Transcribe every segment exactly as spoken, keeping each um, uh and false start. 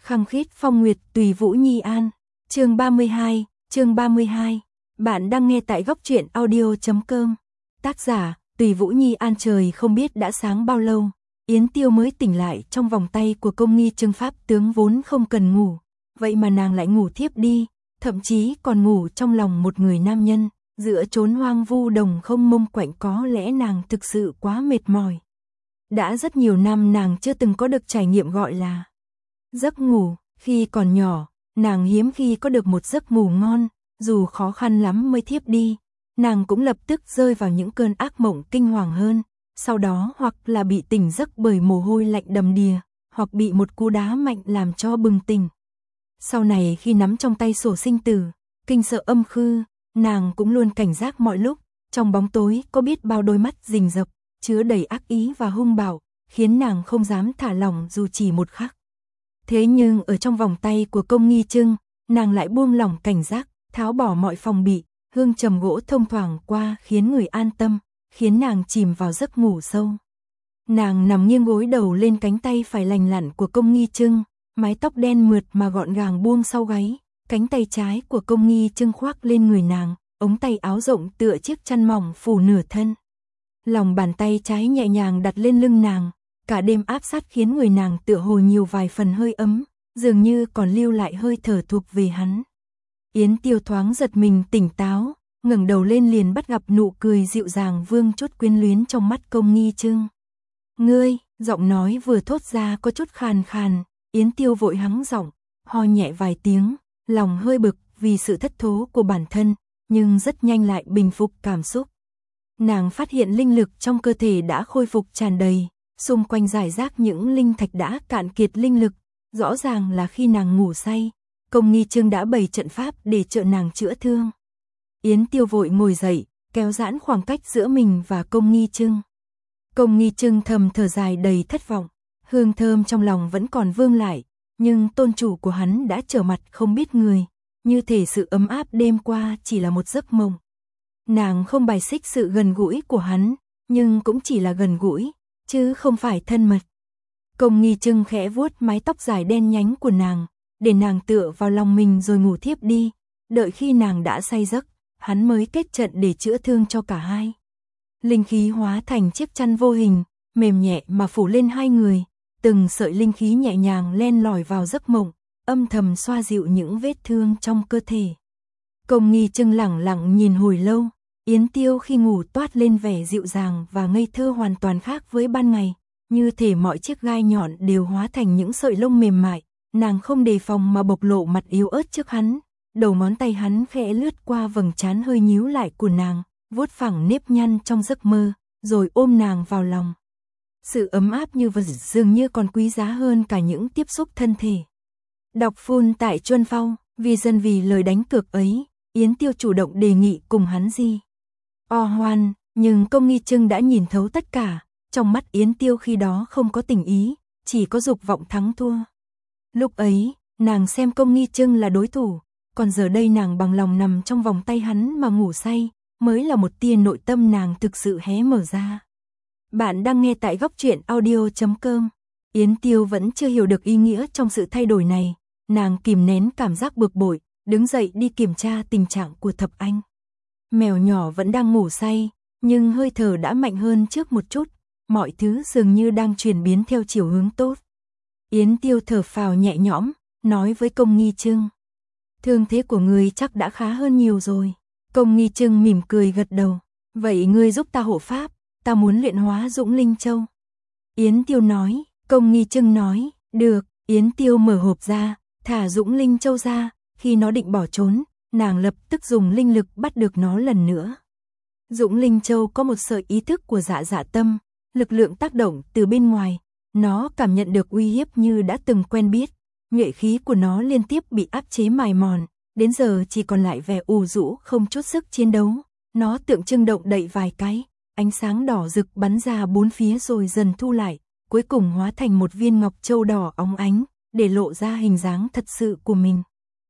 Khăng khít phong nguyệt tùy Vũ Nhi An. Chương ba mươi hai, chương ba mươi hai. Bạn đang nghe tại góc truyện audio chấm com. Tác giả, Tùy Vũ Nhi An. Trời không biết đã sáng bao lâu, Yến Tiêu mới tỉnh lại trong vòng tay của Công Nghi Trưng. Pháp tướng vốn không cần ngủ, vậy mà nàng lại ngủ thiếp đi, thậm chí còn ngủ trong lòng một người nam nhân, giữa chốn hoang vu đồng không mông quạnh. Có lẽ nàng thực sự quá mệt mỏi. Đã rất nhiều năm nàng chưa từng có được trải nghiệm gọi là giấc ngủ. Khi còn nhỏ, nàng hiếm khi có được một giấc ngủ ngon, dù khó khăn lắm mới thiếp đi, nàng cũng lập tức rơi vào những cơn ác mộng kinh hoàng hơn, sau đó hoặc là bị tỉnh giấc bởi mồ hôi lạnh đầm đìa, hoặc bị một cú đá mạnh làm cho bừng tỉnh. Sau này khi nắm trong tay sổ sinh tử, kinh sợ âm khư, nàng cũng luôn cảnh giác mọi lúc, trong bóng tối có biết bao đôi mắt rình rập, chứa đầy ác ý và hung bạo, khiến nàng không dám thả lỏng dù chỉ một khắc. Thế nhưng ở trong vòng tay của Công Nghi Trưng, nàng lại buông lỏng cảnh giác, tháo bỏ mọi phòng bị, hương trầm gỗ thông thoảng qua khiến người an tâm, khiến nàng chìm vào giấc ngủ sâu. Nàng nằm nghiêng gối đầu lên cánh tay phải lành lặn của Công Nghi Trưng, mái tóc đen mượt mà gọn gàng buông sau gáy, cánh tay trái của Công Nghi Trưng khoác lên người nàng, ống tay áo rộng tựa chiếc chăn mỏng phủ nửa thân. Lòng bàn tay trái nhẹ nhàng đặt lên lưng nàng, cả đêm áp sát khiến người nàng tựa hồ nhiều vài phần hơi ấm, dường như còn lưu lại hơi thở thuộc về hắn. Yến Tiêu thoáng giật mình tỉnh táo, ngẩng đầu lên liền bắt gặp nụ cười dịu dàng vương chút quyến luyến trong mắt Công Nghi Trưng. "Ngươi", giọng nói vừa thốt ra có chút khàn khàn, Yến Tiêu vội hắng giọng, ho nhẹ vài tiếng, lòng hơi bực vì sự thất thố của bản thân, nhưng rất nhanh lại bình phục cảm xúc. Nàng phát hiện linh lực trong cơ thể đã khôi phục tràn đầy, xung quanh rải rác những linh thạch đã cạn kiệt linh lực, rõ ràng là khi nàng ngủ say, Công Nghi Trưng đã bày trận pháp để trợ nàng chữa thương. Yến Tiêu vội ngồi dậy, kéo giãn khoảng cách giữa mình và Công Nghi Trưng. Công Nghi Trưng thầm thở dài đầy thất vọng, hương thơm trong lòng vẫn còn vương lại, nhưng tôn chủ của hắn đã trở mặt không biết người, như thể sự ấm áp đêm qua chỉ là một giấc mộng. Nàng không bài xích sự gần gũi của hắn, nhưng cũng chỉ là gần gũi, chứ không phải thân mật. Công Nghi Trưng khẽ vuốt mái tóc dài đen nhánh của nàng, để nàng tựa vào lòng mình rồi ngủ thiếp đi, đợi khi nàng đã say giấc, hắn mới kết trận để chữa thương cho cả hai. Linh khí hóa thành chiếc chăn vô hình, mềm nhẹ mà phủ lên hai người, từng sợi linh khí nhẹ nhàng len lỏi vào giấc mộng, âm thầm xoa dịu những vết thương trong cơ thể. Công Nghi Trưng lẳng lặng nhìn hồi lâu, Yến Tiêu khi ngủ toát lên vẻ dịu dàng và ngây thơ hoàn toàn khác với ban ngày, như thể mọi chiếc gai nhọn đều hóa thành những sợi lông mềm mại, nàng không đề phòng mà bộc lộ mặt yếu ớt trước hắn, đầu ngón tay hắn khẽ lướt qua vầng trán hơi nhíu lại của nàng, vuốt phẳng nếp nhăn trong giấc mơ, rồi ôm nàng vào lòng. Sự ấm áp như vật dường như còn quý giá hơn cả những tiếp xúc thân thể. Đọc full tại Chuân Phong, vì dân vì lời đánh cược ấy, Yến Tiêu chủ động đề nghị cùng hắn di o hoan, nhưng Công Nghi Trưng đã nhìn thấu tất cả, trong mắt Yến Tiêu khi đó không có tình ý, chỉ có dục vọng thắng thua. Lúc ấy, nàng xem Công Nghi Trưng là đối thủ, còn giờ đây nàng bằng lòng nằm trong vòng tay hắn mà ngủ say, mới là một tia nội tâm nàng thực sự hé mở ra. Bạn đang nghe tại góc truyện audio chấm com. Yến Tiêu vẫn chưa hiểu được ý nghĩa trong sự thay đổi này, nàng kìm nén cảm giác bực bội, đứng dậy đi kiểm tra tình trạng của Thập Anh. Mèo nhỏ vẫn đang ngủ say, nhưng hơi thở đã mạnh hơn trước một chút, mọi thứ dường như đang chuyển biến theo chiều hướng tốt. Yến Tiêu thở phào nhẹ nhõm, nói với Công Nghi Trưng: "Thương thế của ngươi chắc đã khá hơn nhiều rồi." Công Nghi Trưng mỉm cười gật đầu: "Vậy ngươi giúp ta hộ pháp, ta muốn luyện hóa Dũng Linh Châu." Yến Tiêu nói. Công Nghi Trưng nói: "Được." Yến Tiêu mở hộp ra, thả Dũng Linh Châu ra, khi nó định bỏ trốn, nàng lập tức dùng linh lực bắt được nó lần nữa. Dũng Linh Châu có một sợi ý thức của Dạ Dạ Tâm, lực lượng tác động từ bên ngoài, nó cảm nhận được uy hiếp như đã từng quen biết, nhuệ khí của nó liên tiếp bị áp chế mài mòn, đến giờ chỉ còn lại vẻ ù rũ không chút sức chiến đấu, nó tượng trưng động đậy vài cái, ánh sáng đỏ rực bắn ra bốn phía rồi dần thu lại, cuối cùng hóa thành một viên ngọc châu đỏ óng ánh, để lộ ra hình dáng thật sự của mình.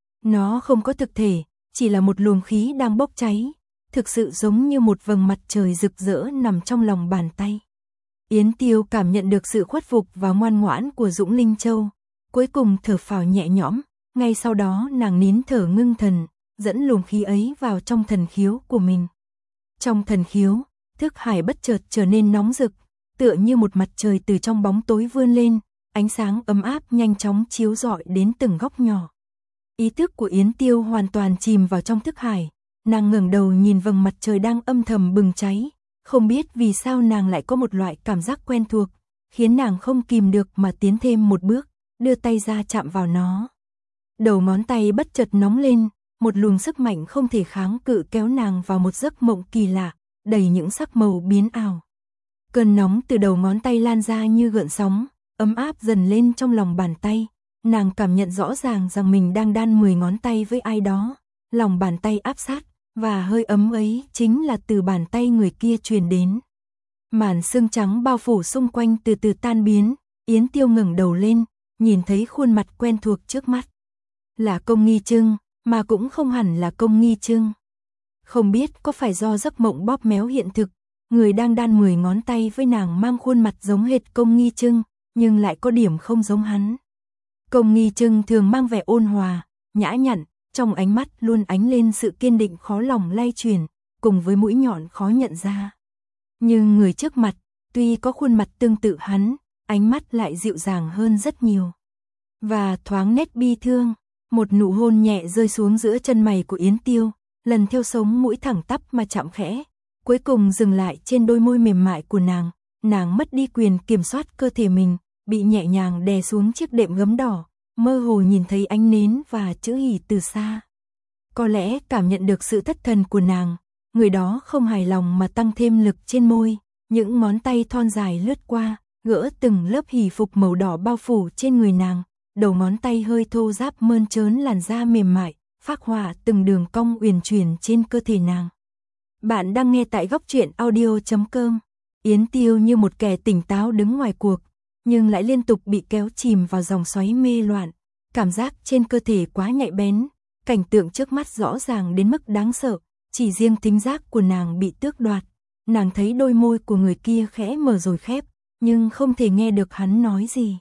Nó không có thực thể, chỉ là một luồng khí đang bốc cháy, thực sự giống như một vầng mặt trời rực rỡ nằm trong lòng bàn tay. Yến Tiêu cảm nhận được sự khuất phục và ngoan ngoãn của Dũng Linh Châu, cuối cùng thở phào nhẹ nhõm, ngay sau đó nàng nín thở ngưng thần, dẫn luồng khí ấy vào trong thần khiếu của mình. Trong thần khiếu, thức hải bất chợt trở nên nóng rực, tựa như một mặt trời từ trong bóng tối vươn lên, ánh sáng ấm áp nhanh chóng chiếu rọi đến từng góc nhỏ. Ý thức của Yến Tiêu hoàn toàn chìm vào trong thức hải, nàng ngẩng đầu nhìn vầng mặt trời đang âm thầm bừng cháy, không biết vì sao nàng lại có một loại cảm giác quen thuộc, khiến nàng không kìm được mà tiến thêm một bước, đưa tay ra chạm vào nó. Đầu ngón tay bất chợt nóng lên, một luồng sức mạnh không thể kháng cự kéo nàng vào một giấc mộng kỳ lạ, đầy những sắc màu biến ảo. Cơn nóng từ đầu ngón tay lan ra như gợn sóng, ấm áp dần lên trong lòng bàn tay, nàng cảm nhận rõ ràng rằng mình đang đan mười ngón tay với ai đó, lòng bàn tay áp sát, và hơi ấm ấy chính là từ bàn tay người kia truyền đến. Màn sương trắng bao phủ xung quanh từ từ tan biến, Yến Tiêu ngẩng đầu lên, nhìn thấy khuôn mặt quen thuộc trước mắt. Là Công Nghi Trưng, mà cũng không hẳn là Công Nghi Trưng. Không biết có phải do giấc mộng bóp méo hiện thực, người đang đan mười ngón tay với nàng mang khuôn mặt giống hệt Công Nghi Trưng, nhưng lại có điểm không giống hắn. Công Nghi Trưng thường mang vẻ ôn hòa, nhã nhặn, trong ánh mắt luôn ánh lên sự kiên định khó lòng lay chuyển, cùng với mũi nhọn khó nhận ra. Nhưng người trước mặt, tuy có khuôn mặt tương tự hắn, ánh mắt lại dịu dàng hơn rất nhiều. Và thoáng nét bi thương, một nụ hôn nhẹ rơi xuống giữa chân mày của Yến Tiêu, lần theo sống mũi thẳng tắp mà chạm khẽ, cuối cùng dừng lại trên đôi môi mềm mại của nàng, nàng mất đi quyền kiểm soát cơ thể mình, bị nhẹ nhàng đè xuống chiếc đệm gấm đỏ, mơ hồ nhìn thấy ánh nến và chữ hỉ từ xa. Có lẽ cảm nhận được sự thất thần của nàng, người đó không hài lòng mà tăng thêm lực trên môi, những ngón tay thon dài lướt qua, gỡ từng lớp hỉ phục màu đỏ bao phủ trên người nàng, đầu ngón tay hơi thô ráp mơn trớn làn da mềm mại, phác họa từng đường cong uyển chuyển trên cơ thể nàng. Bạn đang nghe tại góc truyện audio chấm com. Yến Tiêu như một kẻ tỉnh táo đứng ngoài cuộc, nhưng lại liên tục bị kéo chìm vào dòng xoáy mê loạn, cảm giác trên cơ thể quá nhạy bén, cảnh tượng trước mắt rõ ràng đến mức đáng sợ, chỉ riêng thính giác của nàng bị tước đoạt, nàng thấy đôi môi của người kia khẽ mở rồi khép, nhưng không thể nghe được hắn nói gì.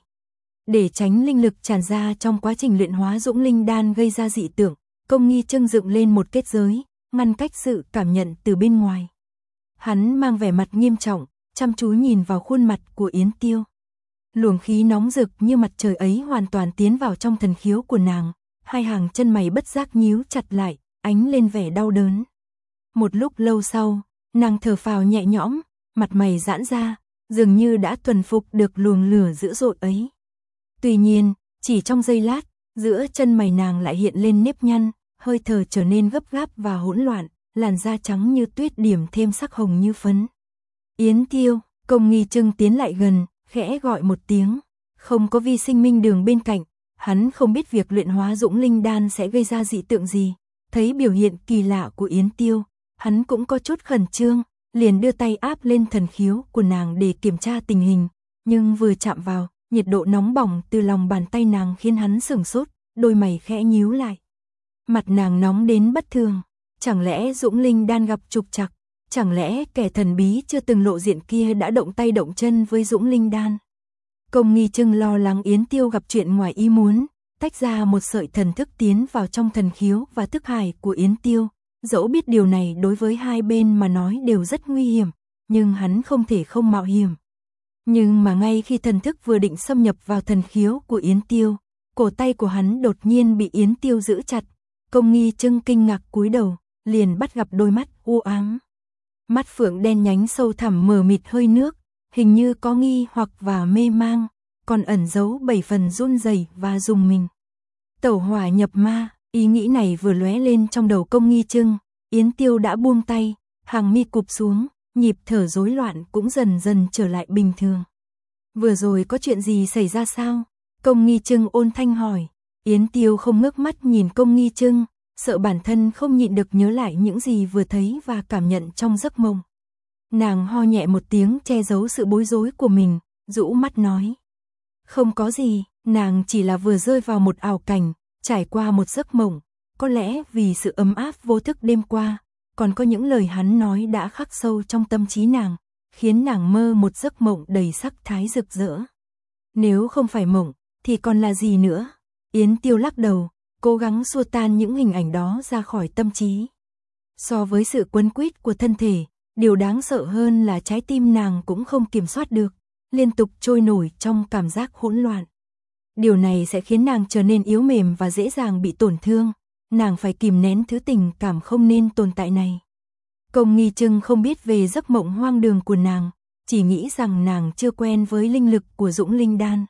Để tránh linh lực tràn ra trong quá trình luyện hóa Dũng Linh Đan gây ra dị tượng, Công Nghi Trưng dựng lên một kết giới, ngăn cách sự cảm nhận từ bên ngoài. Hắn mang vẻ mặt nghiêm trọng, chăm chú nhìn vào khuôn mặt của Yến Tiêu. Luồng khí nóng rực như mặt trời ấy hoàn toàn tiến vào trong thần khiếu của nàng, hai hàng chân mày bất giác nhíu chặt lại, ánh lên vẻ đau đớn. Một lúc lâu sau, nàng thở phào nhẹ nhõm, mặt mày giãn ra, dường như đã thuần phục được luồng lửa dữ dội ấy. Tuy nhiên, chỉ trong giây lát, giữa chân mày nàng lại hiện lên nếp nhăn, hơi thở trở nên gấp gáp và hỗn loạn, làn da trắng như tuyết điểm thêm sắc hồng như phấn. Yến Tiêu, Công Nghi Trưng tiến lại gần, khẽ gọi một tiếng, không có vi sinh minh đường bên cạnh, hắn không biết việc luyện hóa Dũng Linh Đan sẽ gây ra dị tượng gì, thấy biểu hiện kỳ lạ của Yến Tiêu, hắn cũng có chút khẩn trương, liền đưa tay áp lên thần khiếu của nàng để kiểm tra tình hình, nhưng vừa chạm vào, nhiệt độ nóng bỏng từ lòng bàn tay nàng khiến hắn sửng sốt, đôi mày khẽ nhíu lại. Mặt nàng nóng đến bất thường, chẳng lẽ Dũng Linh Đan gặp trục trặc, chẳng lẽ kẻ thần bí chưa từng lộ diện kia đã động tay động chân với Dũng Linh Đan. Công Nghi Trưng lo lắng Yến Tiêu gặp chuyện ngoài ý muốn, tách ra một sợi thần thức tiến vào trong thần khiếu và thức hải của Yến Tiêu, dẫu biết điều này đối với hai bên mà nói đều rất nguy hiểm, nhưng hắn không thể không mạo hiểm. Nhưng mà ngay khi thần thức vừa định xâm nhập vào thần khiếu của Yến Tiêu, cổ tay của hắn đột nhiên bị Yến Tiêu giữ chặt. Công Nghi Trưng kinh ngạc cúi đầu, liền bắt gặp đôi mắt u ám. Mắt phượng đen nhánh sâu thẳm mờ mịt hơi nước, hình như có nghi hoặc và mê mang, còn ẩn giấu bảy phần run rẩy và rùng mình. Tẩu hỏa nhập ma, ý nghĩ này vừa lóe lên trong đầu Công Nghi Trưng, Yến Tiêu đã buông tay, hàng mi cụp xuống, nhịp thở rối loạn cũng dần dần trở lại bình thường. Vừa rồi có chuyện gì xảy ra sao? Công Nghi Trưng ôn thanh hỏi. Yến Tiêu không ngước mắt nhìn Công Nghi Trưng, sợ bản thân không nhịn được nhớ lại những gì vừa thấy và cảm nhận trong giấc mộng. Nàng ho nhẹ một tiếng che giấu sự bối rối của mình, rũ mắt nói. Không có gì, nàng chỉ là vừa rơi vào một ảo cảnh, trải qua một giấc mộng, có lẽ vì sự ấm áp vô thức đêm qua, còn có những lời hắn nói đã khắc sâu trong tâm trí nàng, khiến nàng mơ một giấc mộng đầy sắc thái rực rỡ. Nếu không phải mộng, thì còn là gì nữa? Yến Tiêu lắc đầu, cố gắng xua tan những hình ảnh đó ra khỏi tâm trí. So với sự quấn quýt của thân thể, điều đáng sợ hơn là trái tim nàng cũng không kiểm soát được, liên tục trôi nổi trong cảm giác hỗn loạn. Điều này sẽ khiến nàng trở nên yếu mềm và dễ dàng bị tổn thương, nàng phải kìm nén thứ tình cảm không nên tồn tại này. Công Nghi Trưng không biết về giấc mộng hoang đường của nàng, chỉ nghĩ rằng nàng chưa quen với linh lực của Dũng Linh Đan.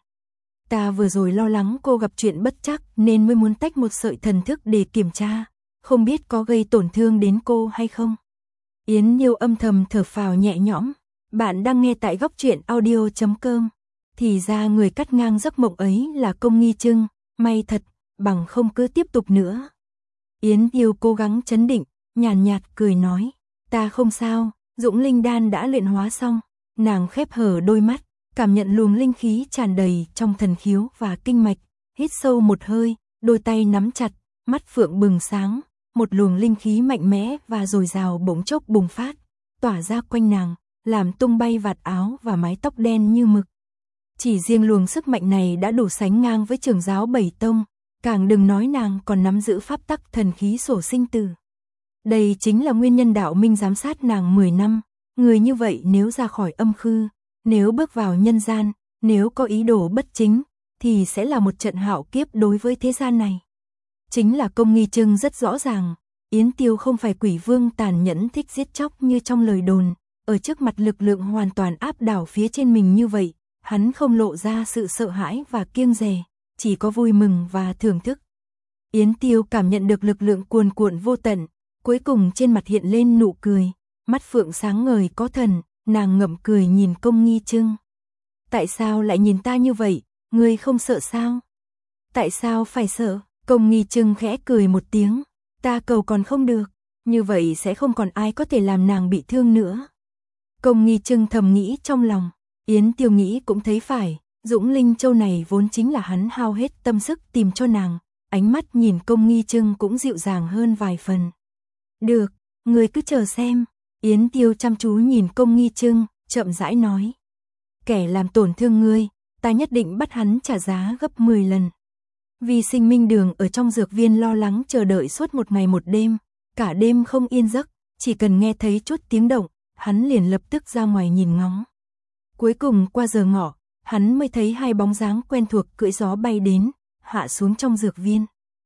Ta vừa rồi lo lắng cô gặp chuyện bất trắc nên mới muốn tách một sợi thần thức để kiểm tra, không biết có gây tổn thương đến cô hay không. Yến Nhiêu âm thầm thở phào nhẹ nhõm. Bạn đang nghe tại góc truyện audio chấm com. Thì ra người cắt ngang giấc mộng ấy là Công Nghi Trưng, may thật, bằng không cứ tiếp tục nữa. Yến Nhiêu cố gắng trấn định, nhàn nhạt, nhạt cười nói, ta không sao, Dũng Linh Đan đã luyện hóa xong. Nàng khép hở đôi mắt, cảm nhận luồng linh khí tràn đầy trong thần khiếu và kinh mạch, hít sâu một hơi, đôi tay nắm chặt, mắt phượng bừng sáng, một luồng linh khí mạnh mẽ và dồi dào bỗng chốc bùng phát, tỏa ra quanh nàng, làm tung bay vạt áo và mái tóc đen như mực. Chỉ riêng luồng sức mạnh này đã đủ sánh ngang với trưởng giáo bảy tông, càng đừng nói nàng còn nắm giữ pháp tắc thần khí sổ sinh tử. Đây chính là nguyên nhân đạo minh giám sát nàng mười năm, người như vậy nếu ra khỏi âm khư, nếu bước vào nhân gian, nếu có ý đồ bất chính, thì sẽ là một trận hạo kiếp đối với thế gian này. Chính là Công Nghi Trưng rất rõ ràng, Yến Tiêu không phải quỷ vương tàn nhẫn thích giết chóc như trong lời đồn, ở trước mặt lực lượng hoàn toàn áp đảo phía trên mình như vậy, hắn không lộ ra sự sợ hãi và kiêng dè, chỉ có vui mừng và thưởng thức. Yến Tiêu cảm nhận được lực lượng cuồn cuộn vô tận, cuối cùng trên mặt hiện lên nụ cười, mắt phượng sáng ngời có thần, nàng ngậm cười nhìn Công Nghi Trưng. Tại sao lại nhìn ta như vậy, ngươi không sợ sao? Tại sao phải sợ? Công Nghi Trưng khẽ cười một tiếng, ta cầu còn không được, như vậy sẽ không còn ai có thể làm nàng bị thương nữa. Công Nghi Trưng thầm nghĩ trong lòng, Yến Tiêu nghĩ cũng thấy phải, Dũng Linh Châu này vốn chính là hắn hao hết tâm sức tìm cho nàng, ánh mắt nhìn Công Nghi Trưng cũng dịu dàng hơn vài phần. Được, ngươi cứ chờ xem. Yến Tiêu chăm chú nhìn Công Nghi Trưng, chậm rãi nói. Kẻ làm tổn thương ngươi, ta nhất định bắt hắn trả giá gấp mười lần. Vì Sinh Minh Đường ở trong dược viên lo lắng chờ đợi suốt một ngày một đêm, cả đêm không yên giấc, chỉ cần nghe thấy chút tiếng động, hắn liền lập tức ra ngoài nhìn ngóng. Cuối cùng qua giờ ngọ, hắn mới thấy hai bóng dáng quen thuộc cưỡi gió bay đến, hạ xuống trong dược viên.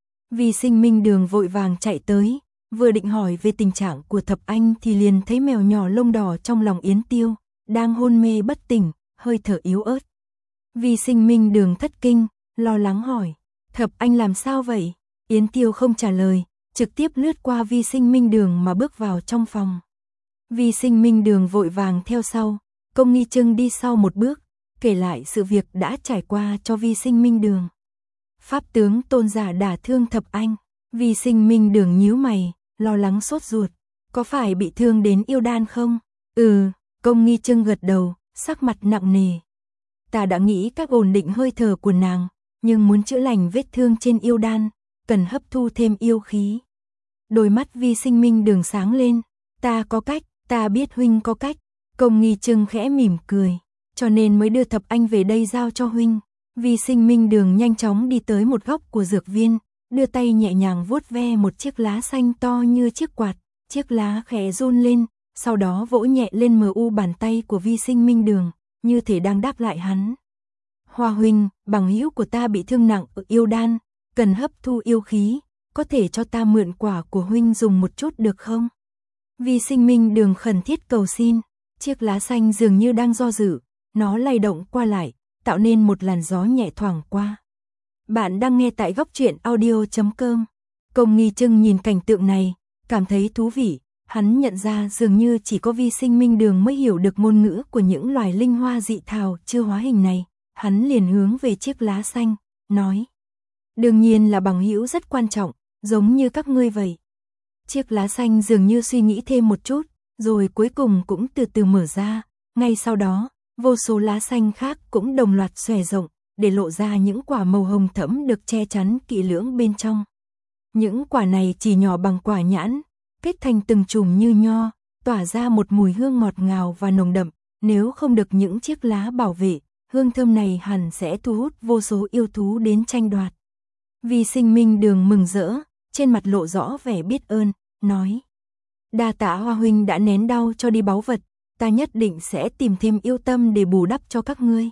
Vì Sinh Minh Đường vội vàng chạy tới, vừa định hỏi về tình trạng của Thập Anh thì liền thấy mèo nhỏ lông đỏ trong lòng Yến Tiêu, đang hôn mê bất tỉnh, hơi thở yếu ớt. Vì Sinh Minh Đường thất kinh, lo lắng hỏi, Thập Anh làm sao vậy? Yến Tiêu không trả lời, trực tiếp lướt qua Vi Sinh Minh Đường mà bước vào trong phòng. Vi Sinh Minh Đường vội vàng theo sau, Công Nghi Trưng đi sau một bước, kể lại sự việc đã trải qua cho Vi Sinh Minh Đường. Pháp tướng tôn giả đả thương Thập Anh, Vi Sinh Minh Đường nhíu mày, lo lắng sốt ruột, có phải bị thương đến yêu đan không? Ừ, Công Nghi Trưng gật đầu, sắc mặt nặng nề. Ta đã nghĩ cách ổn định hơi thở của nàng, nhưng muốn chữa lành vết thương trên yêu đan, cần hấp thu thêm yêu khí. Đôi mắt Vi Sinh Minh Đường sáng lên, ta có cách, ta biết huynh có cách. Công Nghi Trưng khẽ mỉm cười, cho nên mới đưa Thập Anh về đây giao cho huynh. Vi Sinh Minh Đường nhanh chóng đi tới một góc của dược viên, đưa tay nhẹ nhàng vuốt ve một chiếc lá xanh to như chiếc quạt, chiếc lá khẽ run lên, sau đó vỗ nhẹ lên mờ u bàn tay của Vi Sinh Minh Đường, như thể đang đáp lại hắn. Hoa huynh, bằng hữu của ta bị thương nặng ở yêu đan, cần hấp thu yêu khí, có thể cho ta mượn quả của huynh dùng một chút được không? Vi Sinh Minh Đường khẩn thiết cầu xin, chiếc lá xanh dường như đang do dự, nó lay động qua lại, tạo nên một làn gió nhẹ thoảng qua. Bạn đang nghe tại góc truyện audio chấm com. Công Nghi Trưng nhìn cảnh tượng này, cảm thấy thú vị, hắn nhận ra dường như chỉ có Vi Sinh Minh Đường mới hiểu được ngôn ngữ của những loài linh hoa dị thảo chưa hóa hình này, hắn liền hướng về chiếc lá xanh, nói. Đương nhiên là bằng hữu rất quan trọng, giống như các ngươi vậy. Chiếc lá xanh dường như suy nghĩ thêm một chút, rồi cuối cùng cũng từ từ mở ra, ngay sau đó, vô số lá xanh khác cũng đồng loạt xòe rộng, để lộ ra những quả màu hồng thẫm được che chắn kỹ lưỡng bên trong. Những quả này chỉ nhỏ bằng quả nhãn, kết thành từng chùm như nho, tỏa ra một mùi hương ngọt ngào và nồng đậm, nếu không được những chiếc lá bảo vệ, hương thơm này hẳn sẽ thu hút vô số yêu thú đến tranh đoạt. Vi Sinh Minh Đường mừng rỡ, trên mặt lộ rõ vẻ biết ơn, nói: đa tạ Hoa huynh đã nén đau cho đi báu vật, ta nhất định sẽ tìm thêm yêu tâm để bù đắp cho các ngươi.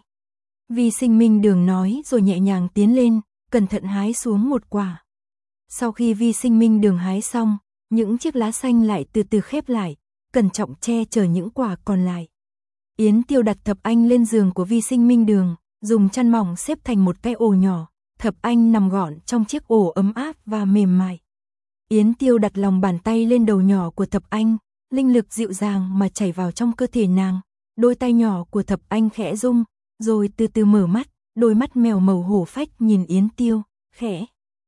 Vi Sinh Minh Đường nói rồi nhẹ nhàng tiến lên, cẩn thận hái xuống một quả. Sau khi Vi Sinh Minh Đường hái xong, những chiếc lá xanh lại từ từ khép lại, cẩn trọng che chở những quả còn lại. Yến Tiêu đặt Thập Anh lên giường của Vi Sinh Minh Đường, dùng chăn mỏng xếp thành một cái ổ nhỏ, Thập Anh nằm gọn trong chiếc ổ ấm áp và mềm mại. Yến Tiêu đặt lòng bàn tay lên đầu nhỏ của Thập Anh, linh lực dịu dàng mà chảy vào trong cơ thể nàng, đôi tay nhỏ của Thập Anh khẽ rung, rồi từ từ mở mắt, đôi mắt mèo màu hổ phách nhìn Yến Tiêu, khẽ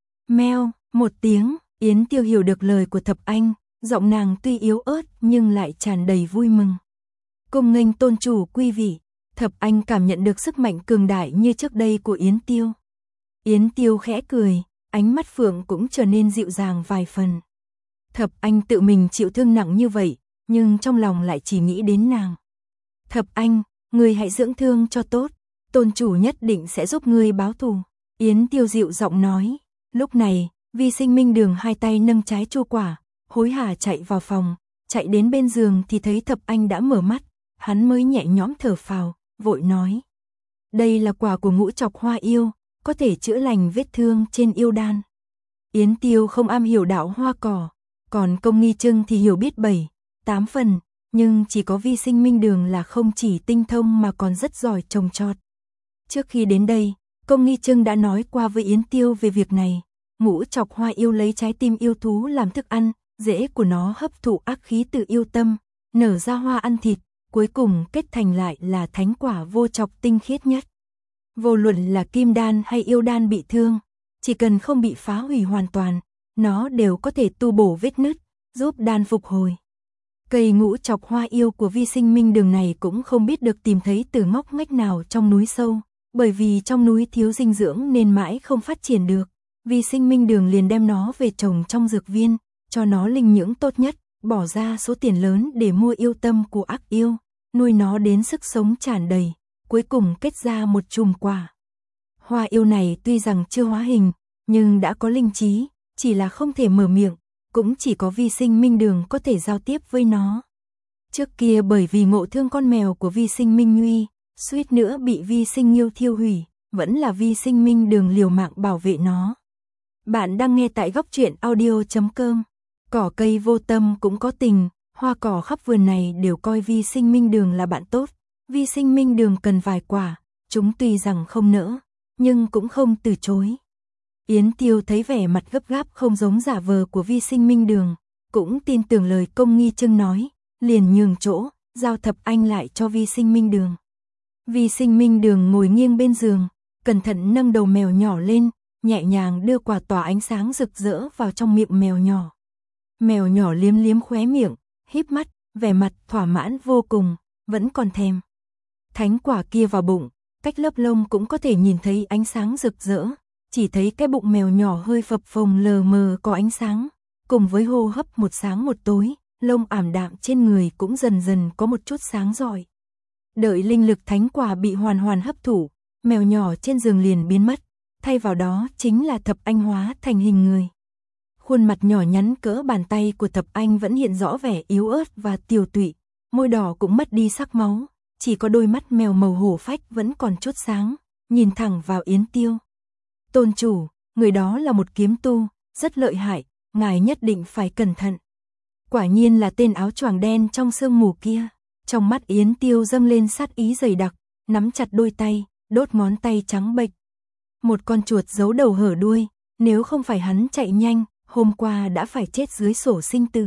meo một tiếng. Yến Tiêu hiểu được lời của Thập Anh, giọng nàng tuy yếu ớt nhưng lại tràn đầy vui mừng. Cung nghênh tôn chủ quy vị. Thập Anh cảm nhận được sức mạnh cường đại như trước đây của Yến Tiêu. Yến Tiêu khẽ cười, ánh mắt phượng cũng trở nên dịu dàng vài phần. Thập Anh tự mình chịu thương nặng như vậy, nhưng trong lòng lại chỉ nghĩ đến nàng. Thập Anh, ngươi hãy dưỡng thương cho tốt, tôn chủ nhất định sẽ giúp ngươi báo thù. Yến Tiêu dịu giọng nói. Lúc này, Vi Sinh Minh Đường hai tay nâng trái chu quả, hối hả chạy vào phòng, chạy đến bên giường thì thấy Thập Anh đã mở mắt, hắn mới nhẹ nhõm thở phào, vội nói: đây là quả của ngũ trọc hoa yêu, có thể chữa lành vết thương trên yêu đan. Yến Tiêu không am hiểu đạo hoa cỏ, còn Công Nghi Trưng thì hiểu biết bảy, tám phần, nhưng chỉ có Vi Sinh Minh Đường là không chỉ tinh thông mà còn rất giỏi trồng trọt. Trước khi đến đây, Công Nghi Trưng đã nói qua với Yến Tiêu về việc này. Ngũ trọc hoa yêu lấy trái tim yêu thú làm thức ăn, rễ của nó hấp thụ ác khí từ yêu tâm, nở ra hoa ăn thịt, cuối cùng kết thành lại là thánh quả vô trọc tinh khiết nhất. Vô luận là kim đan hay yêu đan bị thương, chỉ cần không bị phá hủy hoàn toàn, nó đều có thể tu bổ vết nứt, giúp đan phục hồi. Cây ngũ trọc hoa yêu của Vi Sinh Minh Đường này cũng không biết được tìm thấy từ ngóc ngách nào trong núi sâu, bởi vì trong núi thiếu dinh dưỡng nên mãi không phát triển được. Vi Sinh Minh Đường liền đem nó về trồng trong dược viên, cho nó linh nhưỡng tốt nhất, bỏ ra số tiền lớn để mua yêu tâm của ác yêu, nuôi nó đến sức sống tràn đầy, cuối cùng kết ra một chùm quả. Hoa yêu này tuy rằng chưa hóa hình, nhưng đã có linh trí, chỉ là không thể mở miệng, cũng chỉ có Vi Sinh Minh Đường có thể giao tiếp với nó. Trước kia bởi vì ngộ thương con mèo của Vi Sinh Minh Nguy, suýt nữa bị Vi Sinh Nghiêu thiêu hủy, vẫn là Vi Sinh Minh Đường liều mạng bảo vệ nó. Bạn đang nghe tại góc truyện audio chấm com. Cỏ cây vô tâm cũng có tình, hoa cỏ khắp vườn này đều coi Vi Sinh Minh Đường là bạn tốt. Vi Sinh Minh Đường cần vài quả, chúng tuy rằng không nỡ, nhưng cũng không từ chối. Yến Tiêu thấy vẻ mặt gấp gáp không giống giả vờ của Vi Sinh Minh Đường, cũng tin tưởng lời Công Nghi Trưng nói, liền nhường chỗ, giao Thập Anh lại cho Vi Sinh Minh Đường. Vi Sinh Minh Đường ngồi nghiêng bên giường, cẩn thận nâng đầu mèo nhỏ lên, nhẹ nhàng đưa quả tỏa ánh sáng rực rỡ vào trong miệng mèo nhỏ. Mèo nhỏ liếm liếm khóe miệng, híp mắt, vẻ mặt thỏa mãn vô cùng, vẫn còn thèm. Thánh quả kia vào bụng, cách lớp lông cũng có thể nhìn thấy ánh sáng rực rỡ, chỉ thấy cái bụng mèo nhỏ hơi phập phồng lờ mờ có ánh sáng, cùng với hô hấp một sáng một tối, lông ảm đạm trên người cũng dần dần có một chút sáng rọi. Đợi linh lực thánh quả bị hoàn hoàn hấp thụ, mèo nhỏ trên giường liền biến mất, thay vào đó chính là Thập Anh hóa thành hình người. Khuôn mặt nhỏ nhắn cỡ bàn tay của Thập Anh vẫn hiện rõ vẻ yếu ớt và tiều tụy, môi đỏ cũng mất đi sắc máu, chỉ có đôi mắt mèo màu hổ phách vẫn còn chút sáng, nhìn thẳng vào Yến Tiêu. Tôn chủ, người đó là một kiếm tu, rất lợi hại, ngài nhất định phải cẩn thận. Quả nhiên là tên áo choàng đen trong sương mù kia. Trong mắt Yến Tiêu dâng lên sát ý dày đặc, nắm chặt đôi tay, đốt ngón tay trắng bệch. Một con chuột giấu đầu hở đuôi, nếu không phải hắn chạy nhanh, hôm qua đã phải chết dưới sổ sinh tử.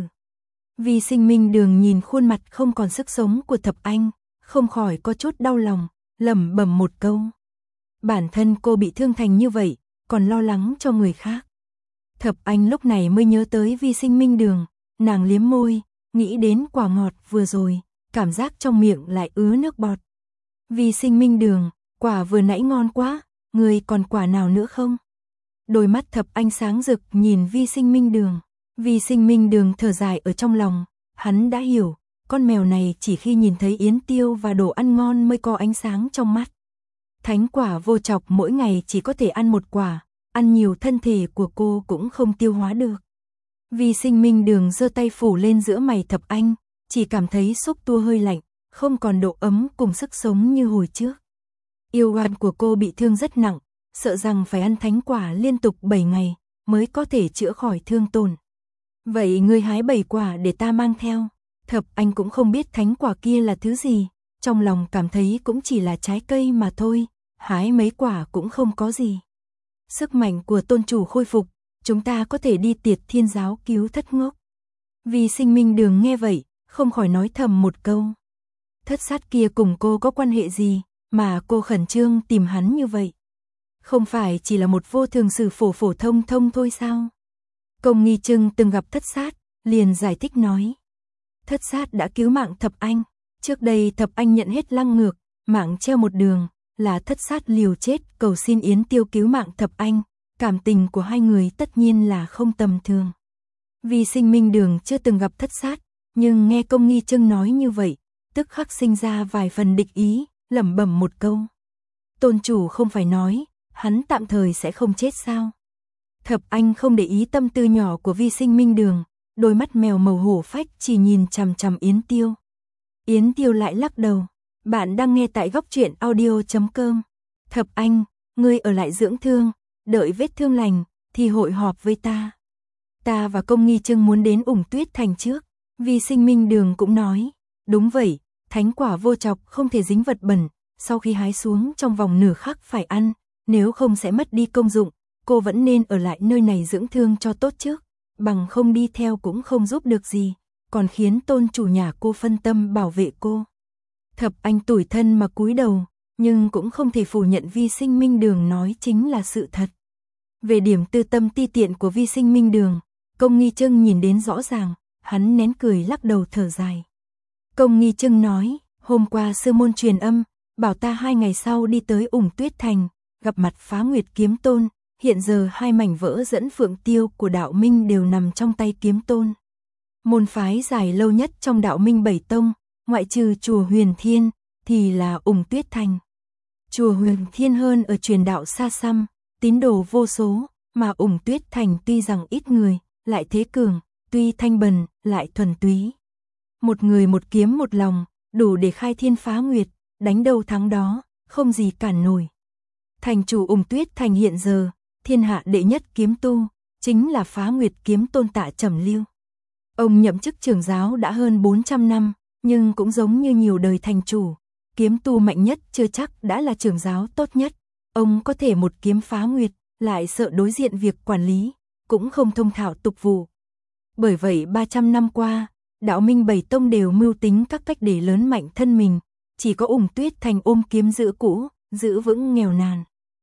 Vi Sinh Minh Đường nhìn khuôn mặt không còn sức sống của Thập Anh, không khỏi có chút đau lòng, lẩm bẩm một câu. Bản thân cô bị thương thành như vậy, còn lo lắng cho người khác. Thập Anh lúc này mới nhớ tới Vi Sinh Minh Đường, nàng liếm môi, nghĩ đến quả ngọt vừa rồi, cảm giác trong miệng lại ứa nước bọt. Vi Sinh Minh Đường, quả vừa nãy ngon quá, người còn quả nào nữa không? Đôi mắt Thập Anh sáng rực nhìn Vi Sinh Minh Đường. Vi Sinh Minh Đường thở dài ở trong lòng, hắn đã hiểu, con mèo này chỉ khi nhìn thấy Yến Tiêu và đồ ăn ngon mới có ánh sáng trong mắt. Thánh quả vô trọc mỗi ngày chỉ có thể ăn một quả, ăn nhiều thân thể của cô cũng không tiêu hóa được. Vi Sinh Minh Đường giơ tay phủ lên giữa mày Thập Anh, chỉ cảm thấy xúc tua hơi lạnh, không còn độ ấm cùng sức sống như hồi trước. Yêu oan của cô bị thương rất nặng, sợ rằng phải ăn thánh quả liên tục bảy ngày mới có thể chữa khỏi thương tổn. Vậy ngươi hái bảy quả để ta mang theo. Thập Anh cũng không biết thánh quả kia là thứ gì, trong lòng cảm thấy cũng chỉ là trái cây mà thôi, hái mấy quả cũng không có gì. Sức mạnh của tôn chủ khôi phục, chúng ta có thể đi Tiệt Thiên giáo cứu Thất Ngốc. Vi Sinh Minh Đường nghe vậy, không khỏi nói thầm một câu. Thất sát kia cùng cô có quan hệ gì, mà cô khẩn trương tìm hắn như vậy? Không phải chỉ là một vô thường sử phổ phổ thông thông thôi sao? Công Nghi Trưng từng gặp Thất sát, liền giải thích nói. Thất sát đã cứu mạng Thập Anh, trước đây Thập Anh nhận hết lăng ngược, mạng treo một đường, là Thất sát liều chết cầu xin Yến Tiêu cứu mạng Thập Anh, cảm tình của hai người tất nhiên là không tầm thường. Vi Sinh Minh Đường chưa từng gặp Thất sát, nhưng nghe Công Nghi Trưng nói như vậy, tức khắc sinh ra vài phần địch ý, lẩm bẩm một câu. Tôn chủ không phải nói, hắn tạm thời sẽ không chết sao? Thập Anh không để ý tâm tư nhỏ của Vi Sinh Minh Đường, đôi mắt mèo màu hổ phách chỉ nhìn chằm chằm Yến Tiêu. Yến Tiêu lại lắc đầu. Bạn đang nghe tại góc truyện audio chấm com. Thập Anh, ngươi ở lại dưỡng thương, đợi vết thương lành thì hội họp với ta. Ta và Công Nghi Trưng muốn đến Ủng Tuyết Thành trước. Vi Sinh Minh Đường cũng nói. Đúng vậy, thánh quả vô trọc không thể dính vật bẩn, sau khi hái xuống trong vòng nửa khắc phải ăn, nếu không sẽ mất đi công dụng. Cô vẫn nên ở lại nơi này dưỡng thương cho tốt trước, bằng không đi theo cũng không giúp được gì, còn khiến tôn chủ nhà cô phân tâm bảo vệ cô. Thập Anh tủi thân mà cúi đầu, nhưng cũng không thể phủ nhận Vi Sinh Minh Đường nói chính là sự thật. Về điểm tư tâm ti tiện của Vi Sinh Minh Đường, Công Nghi Trưng nhìn đến rõ ràng, hắn nén cười lắc đầu thở dài. Công Nghi Trưng nói, hôm qua sư môn truyền âm, bảo ta hai ngày sau đi tới Ủng Tuyết Thành, gặp mặt Phá Nguyệt Kiếm Tôn. Hiện giờ hai mảnh vỡ dẫn phượng tiêu của đạo minh đều nằm trong tay Kiếm Tôn. Môn phái dài lâu nhất trong đạo minh bảy tông, ngoại trừ chùa Huyền Thiên, thì là Ủng Tuyết Thành. Chùa Huyền Thiên hơn ở truyền đạo xa xăm, tín đồ vô số, mà Ủng Tuyết Thành tuy rằng ít người, lại thế cường, tuy thanh bần, lại thuần túy. Một người một kiếm một lòng, đủ để khai thiên phá nguyệt, đánh đâu thắng đó, không gì cản nổi. Thành chủ Ủng Tuyết Thành hiện giờ, thiên hạ đệ nhất kiếm tu, chính là Phá Nguyệt Kiếm Tôn Tạ Trầm Lưu. Ông nhậm chức trưởng giáo đã hơn bốn trăm năm, nhưng cũng giống như nhiều đời thành chủ, kiếm tu mạnh nhất chưa chắc đã là trưởng giáo tốt nhất. Ông có thể một kiếm phá nguyệt, lại sợ đối diện việc quản lý, cũng không thông thạo tục vụ. Bởi vậy ba trăm năm qua, đạo minh bảy tông đều mưu tính các cách để lớn mạnh thân mình, chỉ có Ủng Tuyết Thành ôm kiếm giữ cũ, giữ vững nghèo nàn.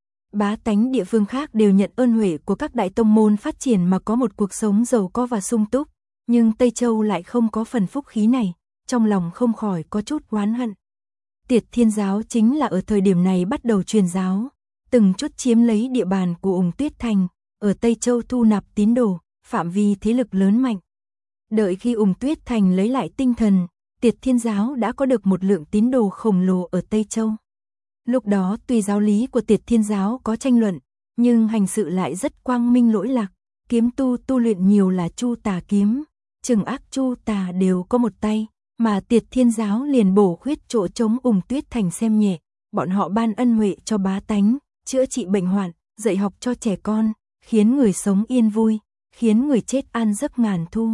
Bá tánh địa phương khác đều nhận ơn huệ của các đại tông môn phát triển mà có một cuộc sống giàu có và sung túc, nhưng Tây Châu lại không có phần phúc khí này, trong lòng không khỏi có chút oán hận. Tiệt Thiên giáo chính là ở thời điểm này bắt đầu truyền giáo, từng chút chiếm lấy địa bàn của Ủng Tuyết Thành, ở Tây Châu thu nạp tín đồ, phạm vi thế lực lớn mạnh. Đợi khi Ủng Tuyết Thành lấy lại tinh thần, Tiệt Thiên giáo đã có được một lượng tín đồ khổng lồ ở Tây Châu. Lúc đó tuy giáo lý của Tiệt Thiên giáo có tranh luận, nhưng hành sự lại rất quang minh lỗi lạc, kiếm tu tu luyện nhiều là Chu Tà kiếm, trừng ác Chu Tà đều có một tay, mà Tiệt Thiên giáo liền bổ khuyết chỗ trống Ủng Tuyết Thành xem nhẹ, bọn họ ban ân huệ cho bá tánh, chữa trị bệnh hoạn, dạy học cho trẻ con, khiến người sống yên vui, khiến người chết an giấc ngàn thu.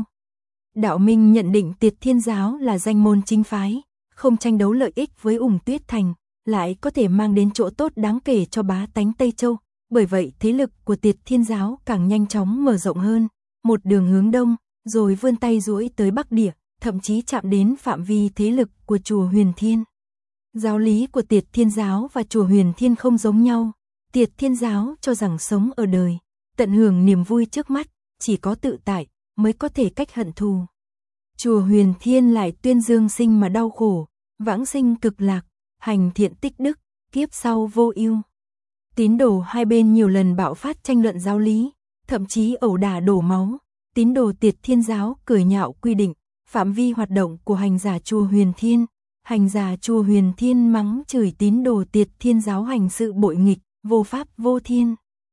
Đạo Minh nhận định Tiệt Thiên giáo là danh môn chính phái, không tranh đấu lợi ích với Ủng Tuyết Thành, lại có thể mang đến chỗ tốt đáng kể cho bá tánh Tây Châu, bởi vậy thế lực của Tiệt Thiên giáo càng nhanh chóng mở rộng hơn, một đường hướng đông, rồi vươn tay duỗi tới Bắc Địa, thậm chí chạm đến phạm vi thế lực của chùa Huyền Thiên. Giáo lý của Tiệt Thiên giáo và chùa Huyền Thiên không giống nhau, Tiệt Thiên giáo cho rằng sống ở đời, tận hưởng niềm vui trước mắt, chỉ có tự tại mới có thể cách hận thù. Chùa Huyền Thiên lại tuyên dương sinh mà đau khổ, vãng sinh cực lạc, hành thiện tích đức, kiếp sau vô ưu. Tín đồ hai bên nhiều lần bạo phát tranh luận giáo lý, thậm chí ẩu đả đổ máu. Tín đồ Tiệt Thiên giáo cười nhạo quy định, phạm vi hoạt động của hành giả chùa Huyền Thiên, Hành giả chùa Huyền Thiên mắng chửi tín đồ Tiệt Thiên giáo hành sự bội nghịch, vô pháp vô thiên.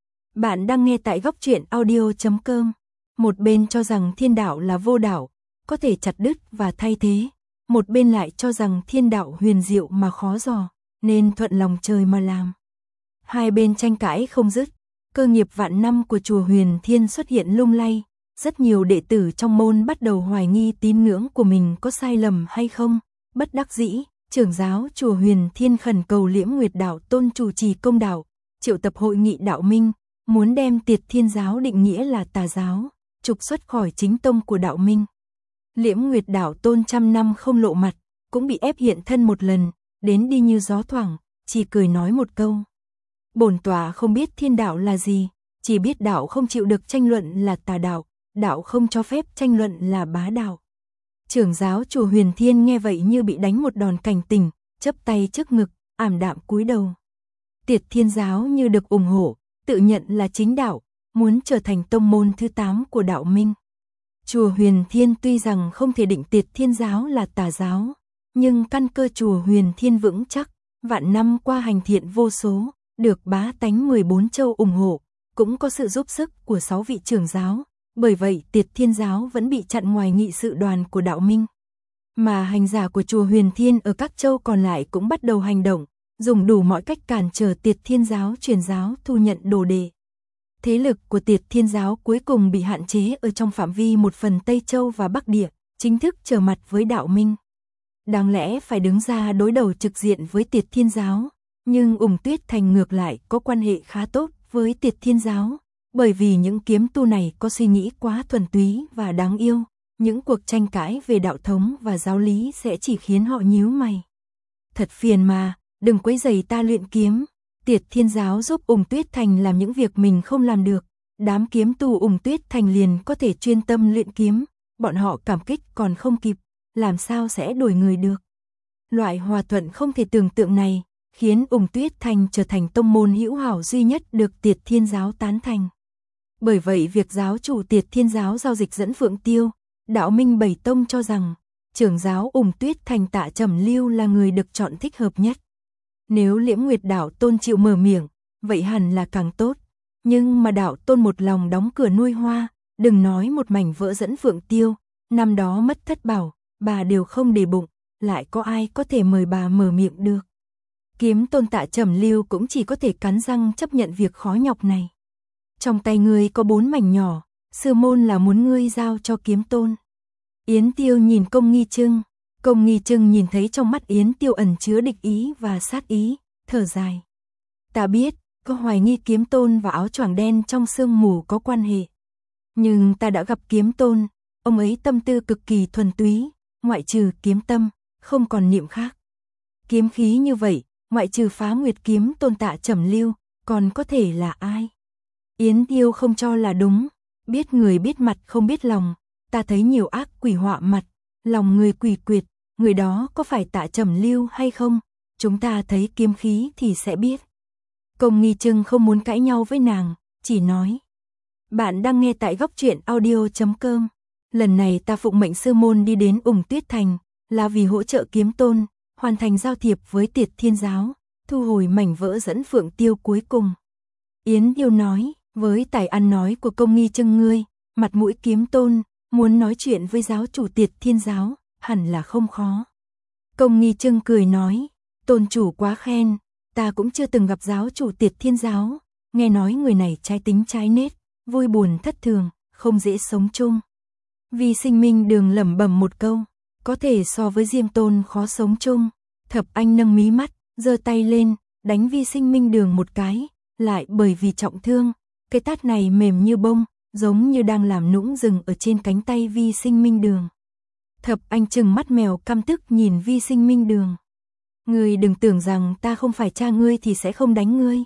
Bạn đang nghe tại góc truyện audio chấm com. Một bên cho rằng thiên đạo là vô đạo, có thể chặt đứt và thay thế. Một bên lại cho rằng thiên đạo huyền diệu mà khó dò, nên thuận lòng trời mà làm. Hai bên tranh cãi không dứt, cơ nghiệp vạn năm của chùa Huyền Thiên xuất hiện lung lay. Rất nhiều đệ tử trong môn bắt đầu hoài nghi tín ngưỡng của mình có sai lầm hay không. Bất đắc dĩ, trưởng giáo chùa Huyền Thiên khẩn cầu Liễm Nguyệt Đạo Tôn chủ trì công đạo, triệu tập hội nghị đạo minh, muốn đem Tiệt Thiên giáo định nghĩa là tà giáo, trục xuất khỏi chính tông của đạo minh. Liễm Nguyệt Đạo Tôn trăm năm không lộ mặt, cũng bị ép hiện thân một lần, đến đi như gió thoảng, chỉ cười nói một câu. Bổn tọa không biết thiên đạo là gì, chỉ biết đạo không chịu được tranh luận là tà đạo, đạo không cho phép tranh luận là bá đạo. Trưởng giáo chùa Huyền Thiên nghe vậy như bị đánh một đòn cảnh tỉnh, chắp tay trước ngực, ảm đạm cúi đầu. Tiệt Thiên giáo như được ủng hộ, tự nhận là chính đạo, muốn trở thành tông môn thứ tám của đạo minh. Chùa Huyền Thiên tuy rằng không thể định Tiệt Thiên giáo là tà giáo, nhưng căn cơ chùa Huyền Thiên vững chắc, vạn năm qua hành thiện vô số, được bá tánh mười bốn châu ủng hộ, cũng có sự giúp sức của sáu vị trưởng giáo. Bởi vậy Tiệt Thiên giáo vẫn bị chặn ngoài nghị sự đoàn của đạo minh. Mà hành giả của chùa Huyền Thiên ở các châu còn lại cũng bắt đầu hành động, dùng đủ mọi cách cản trở Tiệt Thiên giáo truyền giáo thu nhận đồ đệ. Thế lực của Tiệt Thiên giáo cuối cùng bị hạn chế ở trong phạm vi một phần Tây Châu và Bắc Địa, chính thức trở mặt với đạo minh. Đáng lẽ phải đứng ra đối đầu trực diện với Tiệt Thiên giáo, nhưng Ủng Tuyết Thành ngược lại có quan hệ khá tốt với Tiệt Thiên giáo. Bởi vì những kiếm tu này có suy nghĩ quá thuần túy và đáng yêu, những cuộc tranh cãi về đạo thống và giáo lý sẽ chỉ khiến họ nhíu mày. Thật phiền mà, đừng quấy rầy ta luyện kiếm. Tiệt Thiên giáo giúp Ủng Tuyết Thành làm những việc mình không làm được. Đám kiếm tu Ủng Tuyết Thành liền có thể chuyên tâm luyện kiếm, bọn họ cảm kích còn không kịp, làm sao sẽ đổi người được. Loại hòa thuận không thể tưởng tượng này, khiến Ủng Tuyết Thành trở thành tông môn hữu hảo duy nhất được Tiệt Thiên giáo tán thành. Bởi vậy việc giáo chủ Tiệt Thiên giáo giao dịch dẫn Phượng Tiêu, đạo minh bảy tông cho rằng, trưởng giáo Ủng Tuyết Thành Tạ Trầm Lưu là người được chọn thích hợp nhất. Nếu Liễm Nguyệt Đạo Tôn chịu mở miệng, vậy hẳn là càng tốt. Nhưng mà Đạo Tôn một lòng đóng cửa nuôi hoa, đừng nói một mảnh vỡ dẫn Phượng Tiêu, năm đó mất thất bảo, bà đều không để bụng, lại có ai có thể mời bà mở miệng được. Kiếm Tôn Tạ Trầm Lưu cũng chỉ có thể cắn răng chấp nhận việc khó nhọc này. Trong tay ngươi có bốn mảnh nhỏ, sư môn là muốn ngươi giao cho Kiếm Tôn. Yến Tiêu nhìn Công Nghi Trưng, Công Nghi Trưng nhìn thấy trong mắt Yến Tiêu ẩn chứa địch ý và sát ý, thở dài. Ta biết, có hoài nghi Kiếm Tôn và áo choàng đen trong sương mù có quan hệ. Nhưng ta đã gặp Kiếm Tôn, ông ấy tâm tư cực kỳ thuần túy, ngoại trừ kiếm tâm, không còn niệm khác. Kiếm khí như vậy, ngoại trừ Phá Nguyệt Kiếm Tôn Tạ Trầm Lưu, còn có thể là ai? Yến Tiêu không cho là đúng, biết người biết mặt không biết lòng, ta thấy nhiều ác quỷ họa mặt, lòng người quỷ quyệt, người đó có phải Tạ Trầm Lưu hay không, chúng ta thấy kiếm khí thì sẽ biết. Công Nghi Trưng không muốn cãi nhau với nàng, chỉ nói. Bạn đang nghe tại góc truyện audio chấm com. Lần này ta phụng mệnh sư môn đi đến Ủng Tuyết Thành, là vì hỗ trợ Kiếm Tôn, hoàn thành giao thiệp với Tiệt Thiên giáo, thu hồi mảnh vỡ dẫn Phượng Tiêu cuối cùng. Yến Tiêu nói. Với tài ăn nói của Công Nghi Trưng ngươi, mặt mũi Kiếm Tôn, muốn nói chuyện với giáo chủ Tiệt Thiên giáo, hẳn là không khó. Công Nghi Trưng cười nói, tôn chủ quá khen, ta cũng chưa từng gặp giáo chủ Tiệt Thiên giáo, nghe nói người này trái tính trái nết, vui buồn thất thường, không dễ sống chung. Vi Sinh Minh Đường lẩm bẩm một câu, có thể so với Diêm Tôn khó sống chung. Thập Anh nâng mí mắt, giơ tay lên, đánh Vi Sinh Minh Đường một cái, lại bởi vì trọng thương. Cái tát này mềm như bông, giống như đang làm nũng rừng ở trên cánh tay Vi Sinh Minh Đường. Thập Anh trừng mắt mèo căm tức nhìn Vi Sinh Minh Đường. Ngươi đừng tưởng rằng ta không phải cha ngươi thì sẽ không đánh ngươi.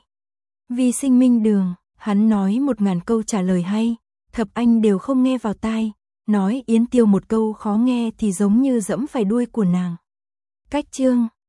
Vi Sinh Minh Đường, hắn nói một ngàn câu trả lời hay, Thập Anh đều không nghe vào tai, nói Yến Tiêu một câu khó nghe thì giống như dẫm phải đuôi của nàng. Cách chương